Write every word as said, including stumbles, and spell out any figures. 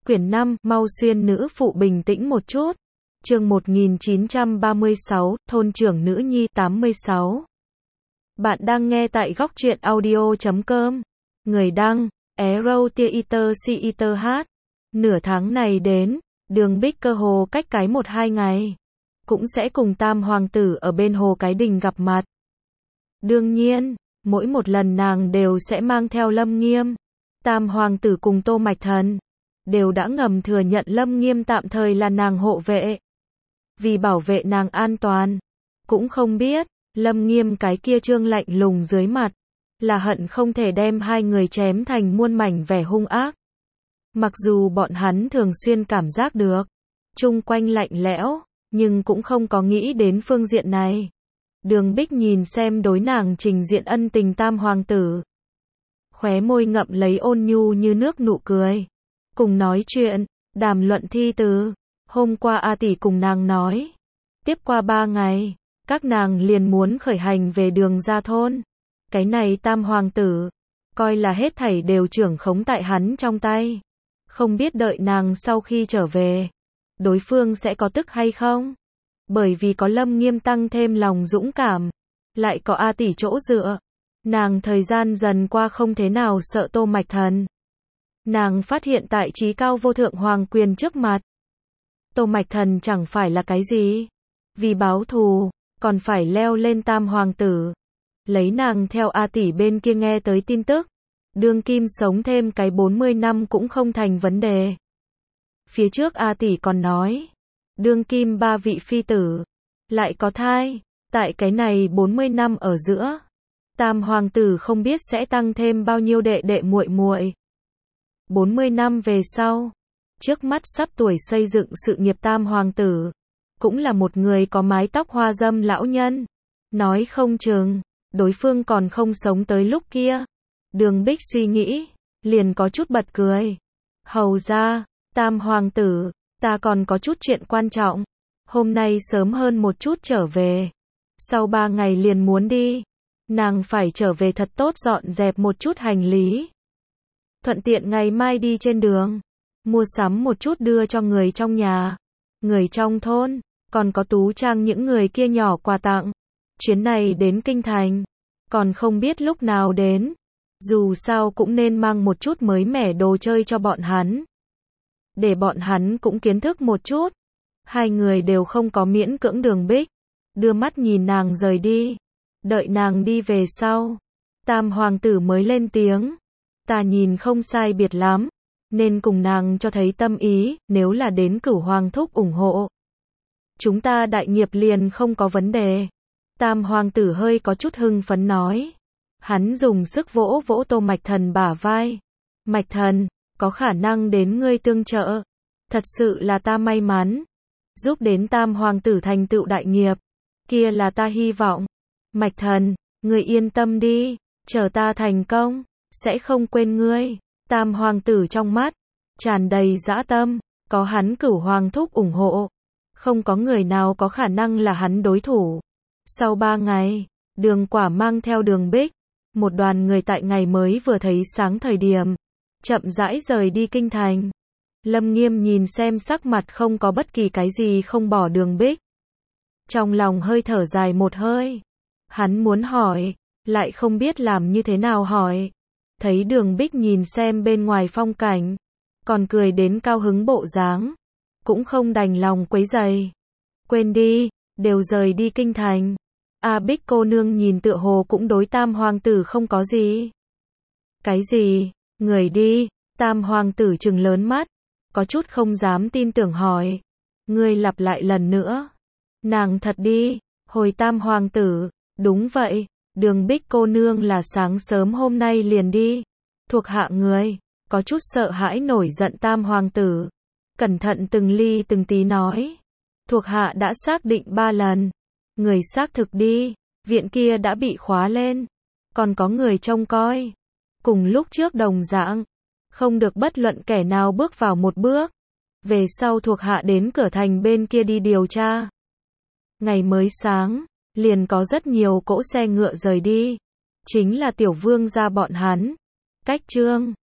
Quyển năm, mau xuyên nữ phụ bình tĩnh một chút. Chương một nghìn chín trăm ba mươi sáu, thôn trưởng nữ nhi tám mươi sáu. Bạn đang nghe tại góc truyện audio chấm com. Người đăng, Arrow Theater Theater H. Nửa tháng này đến, Đường Bích cơ hồ cách cái một hai ngày. Cũng sẽ cùng tam hoàng tử ở bên hồ Cái Đình gặp mặt. Đương nhiên, mỗi một lần nàng đều sẽ mang theo Lâm Nghiêm. Tam hoàng tử cùng Tô Mạch Thần đều đã ngầm thừa nhận Lâm Nghiêm tạm thời là nàng hộ vệ. Vì bảo vệ nàng an toàn, cũng không biết, Lâm Nghiêm cái kia trương lạnh lùng dưới mặt, là hận không thể đem hai người chém thành muôn mảnh vẻ hung ác. Mặc dù bọn hắn thường xuyên cảm giác được, chung quanh lạnh lẽo, nhưng cũng không có nghĩ đến phương diện này. Đường Bích nhìn xem đối nàng trình diện ân tình tam hoàng tử. Khóe môi ngậm lấy ôn nhu như nước nụ cười. Cùng nói chuyện, đàm luận thi từ. Hôm qua A tỷ cùng nàng nói. Tiếp qua ba ngày, các nàng liền muốn khởi hành về Đường ra thôn. Cái này tam hoàng tử, coi là hết thảy đều trưởng khống tại hắn trong tay. Không biết đợi nàng sau khi trở về, đối phương sẽ có tức hay không? Bởi vì có Lâm Nghiêm tăng thêm lòng dũng cảm, lại có A tỷ chỗ dựa. Nàng thời gian dần qua không thế nào sợ Tô Mạch Thần. Nàng phát hiện tại trí cao vô thượng hoàng quyền trước mặt, Tô Mạch Thần chẳng phải là cái gì. Vì báo thù, còn phải leo lên tam hoàng tử. Lấy nàng theo A tỷ bên kia nghe tới tin tức, đương kim sống thêm cái bốn mươi năm cũng không thành vấn đề. Phía trước A tỷ còn nói, đương kim ba vị phi tử, lại có thai, tại cái này bốn mươi năm ở giữa, tam hoàng tử không biết sẽ tăng thêm bao nhiêu đệ đệ muội muội. bốn mươi năm về sau, trước mắt sắp tuổi xây dựng sự nghiệp tam hoàng tử, cũng là một người có mái tóc hoa dâm lão nhân. Nói không chừng, đối phương còn không sống tới lúc kia. Đường Bích suy nghĩ, liền có chút bật cười. Hầu ra, tam hoàng tử, ta còn có chút chuyện quan trọng. Hôm nay sớm hơn một chút trở về. Sau ba ngày liền muốn đi. Nàng phải trở về thật tốt dọn dẹp một chút hành lý. Thuận tiện ngày mai đi trên đường. Mua sắm một chút đưa cho người trong nhà. Người trong thôn, còn có Tú Trang những người kia nhỏ quà tặng. Chuyến này đến Kinh Thành, còn không biết lúc nào đến. Dù sao cũng nên mang một chút mới mẻ đồ chơi cho bọn hắn. Để bọn hắn cũng kiến thức một chút. Hai người đều không có miễn cưỡng Đường Bích. Đưa mắt nhìn nàng rời đi. Đợi nàng đi về sau. Tam hoàng tử mới lên tiếng. Ta nhìn không sai biệt lắm. Nên cùng nàng cho thấy tâm ý. Nếu là đến Cửu Hoàng thúc ủng hộ, chúng ta đại nghiệp liền không có vấn đề. Tam hoàng tử hơi có chút hưng phấn nói. Hắn dùng sức vỗ vỗ Tô Mạch Thần bả vai. Mạch Thần, có khả năng đến ngươi tương trợ. Thật sự là ta may mắn. Giúp đến tam hoàng tử thành tựu đại nghiệp. Kia là ta hy vọng. Mạch Thần, ngươi yên tâm đi. Chờ ta thành công, sẽ không quên ngươi. Tam hoàng tử trong mắt tràn đầy dã tâm. Có hắn Cửu Hoàng thúc ủng hộ, không có người nào có khả năng là hắn đối thủ. Sau ba ngày, Đường Quả mang theo Đường Bích, một đoàn người tại ngày mới vừa thấy sáng thời điểm, chậm rãi rời đi Kinh Thành. Lâm Nghiêm nhìn xem sắc mặt không có bất kỳ cái gì không bỏ Đường Bích. Trong lòng hơi thở dài một hơi. Hắn muốn hỏi, lại không biết làm như thế nào hỏi. Thấy Đường Bích nhìn xem bên ngoài phong cảnh, còn cười đến cao hứng bộ dáng, cũng không đành lòng quấy rầy. Quên đi, đều rời đi Kinh Thành. A Bích cô nương nhìn tựa hồ cũng đối tam hoàng tử không có gì. Cái gì? Người đi. Tam hoàng tử trừng lớn mắt, có chút không dám tin tưởng hỏi. Ngươi lặp lại lần nữa. Nàng thật đi. Hồi tam hoàng tử, đúng vậy, Đường Bích cô nương là sáng sớm hôm nay liền đi. Thuộc hạ người, có chút sợ hãi nổi giận tam hoàng tử. Cẩn thận từng ly từng tí nói. Thuộc hạ đã xác định ba lần. Người xác thực đi, viện kia đã bị khóa lên. Còn có người trông coi. Cùng lúc trước đồng dạng, không được bất luận kẻ nào bước vào một bước. Về sau thuộc hạ đến cửa thành bên kia đi điều tra. Ngày mới sáng, liền có rất nhiều cỗ xe ngựa rời đi. Chính là tiểu vương gia bọn hắn. Cách chương